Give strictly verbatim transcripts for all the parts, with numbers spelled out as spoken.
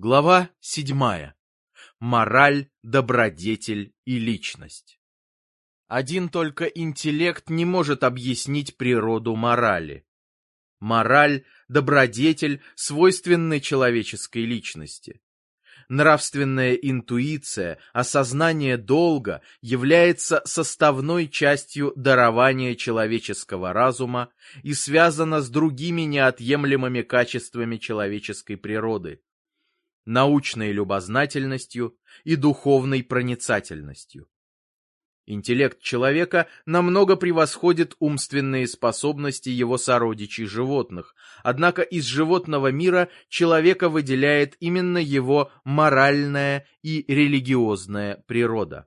Глава седьмая. Мораль, добродетель и личность. Один только интеллект не может объяснить природу морали. Мораль, добродетель свойственны человеческой личности. Нравственная интуиция, осознание долга является составной частью дарования человеческого разума и связана с другими неотъемлемыми качествами человеческой природы – научной любознательностью и духовной проницательностью. Интеллект человека намного превосходит умственные способности его сородичей животных, однако из животного мира человека выделяет именно его моральная и религиозная природа.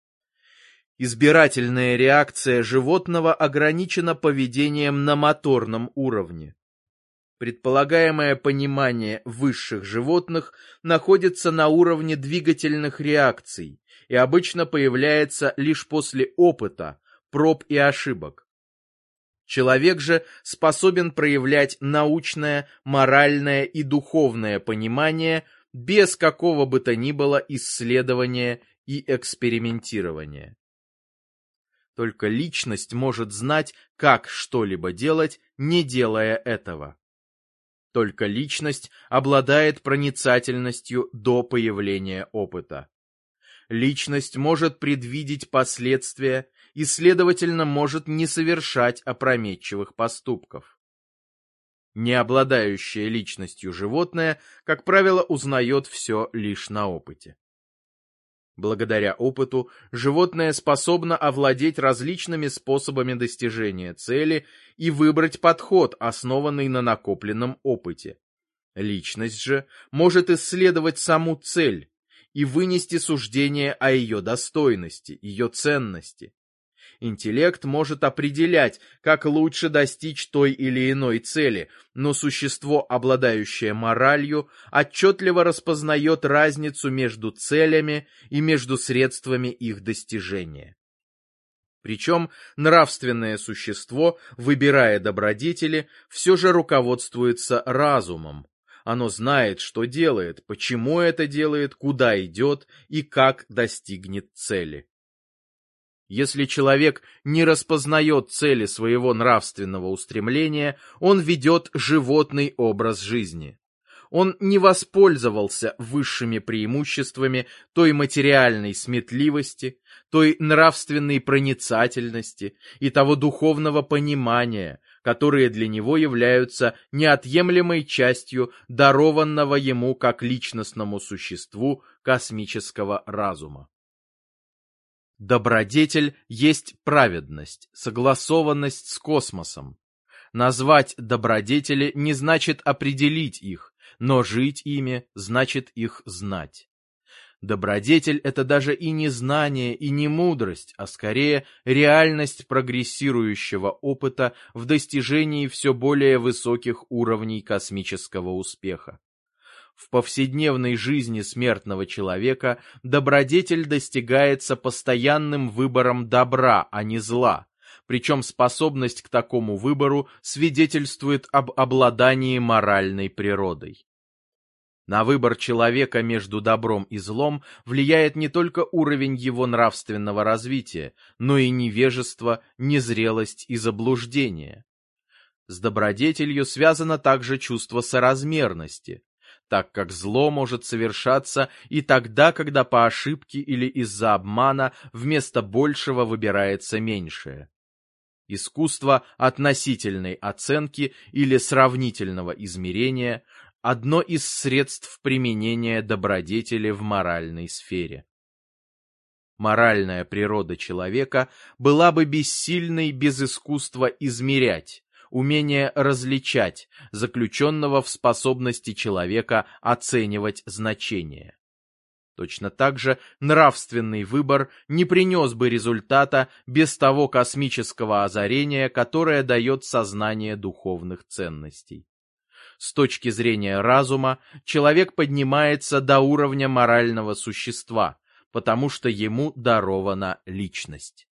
Избирательная реакция животного ограничена поведением на моторном уровне. Предполагаемое понимание высших животных находится на уровне двигательных реакций и обычно появляется лишь после опыта, проб и ошибок. Человек же способен проявлять научное, моральное и духовное понимание без какого бы то ни было исследования и экспериментирования. Только личность может знать, как что-либо делать, не делая этого. Только личность обладает проницательностью до появления опыта. Личность может предвидеть последствия и, следовательно, может не совершать опрометчивых поступков. Не обладающее личностью животное, как правило, узнает все лишь на опыте. Благодаря опыту животное способно овладеть различными способами достижения цели и выбрать подход, основанный на накопленном опыте. Личность же может исследовать саму цель и вынести суждение о ее достойности, ее ценности. Интеллект может определять, как лучше достичь той или иной цели, но существо, обладающее моралью, отчетливо распознает разницу между целями и между средствами их достижения. Причем нравственное существо, выбирая добродетели, все же руководствуется разумом. Оно знает, что делает, почему это делает, куда идет и как достигнет цели. Если человек не распознает цели своего нравственного устремления, он ведет животный образ жизни. Он не воспользовался высшими преимуществами той материальной сметливости, той нравственной проницательности и того духовного понимания, которые для него являются неотъемлемой частью дарованного ему как личностному существу космического разума. Добродетель есть праведность, согласованность с космосом. Назвать добродетели не значит определить их, но жить ими значит их знать. Добродетель — это даже и не знание, и не мудрость, а скорее реальность прогрессирующего опыта в достижении все более высоких уровней космического успеха. В повседневной жизни смертного человека добродетель достигается постоянным выбором добра, а не зла, причем способность к такому выбору свидетельствует об обладании моральной природой. На выбор человека между добром и злом влияет не только уровень его нравственного развития, но и невежество, незрелость и заблуждение. С добродетелью связано также чувство соразмерности, так как зло может совершаться и тогда, когда по ошибке или из-за обмана вместо большего выбирается меньшее. Искусство относительной оценки или сравнительного измерения – одно из средств применения добродетели в моральной сфере. Моральная природа человека была бы бессильной без искусства измерять, умения различать, заключенного в способности человека оценивать значение. Точно так же нравственный выбор не принес бы результата без того космического озарения, которое дает сознание духовных ценностей. С точки зрения разума, человек поднимается до уровня морального существа, потому что ему дарована личность.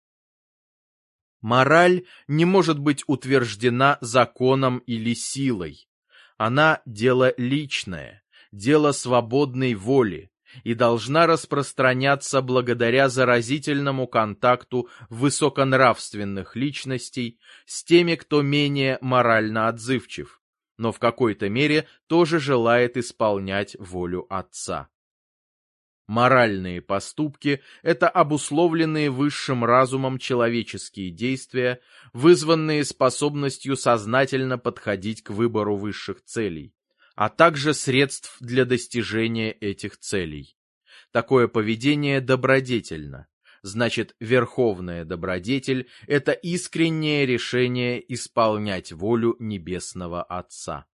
Мораль не может быть утверждена законом или силой. Она дело личное, – дело свободной воли и должна распространяться благодаря заразительному контакту высоконравственных личностей с теми, кто менее морально отзывчив, но в какой-то мере тоже желает исполнять волю Отца. Моральные поступки – это обусловленные высшим разумом человеческие действия, вызванные способностью сознательно подходить к выбору высших целей, а также средств для достижения этих целей. Такое поведение добродетельно. Значит, верховная добродетель – это искреннее решение исполнять волю Небесного Отца.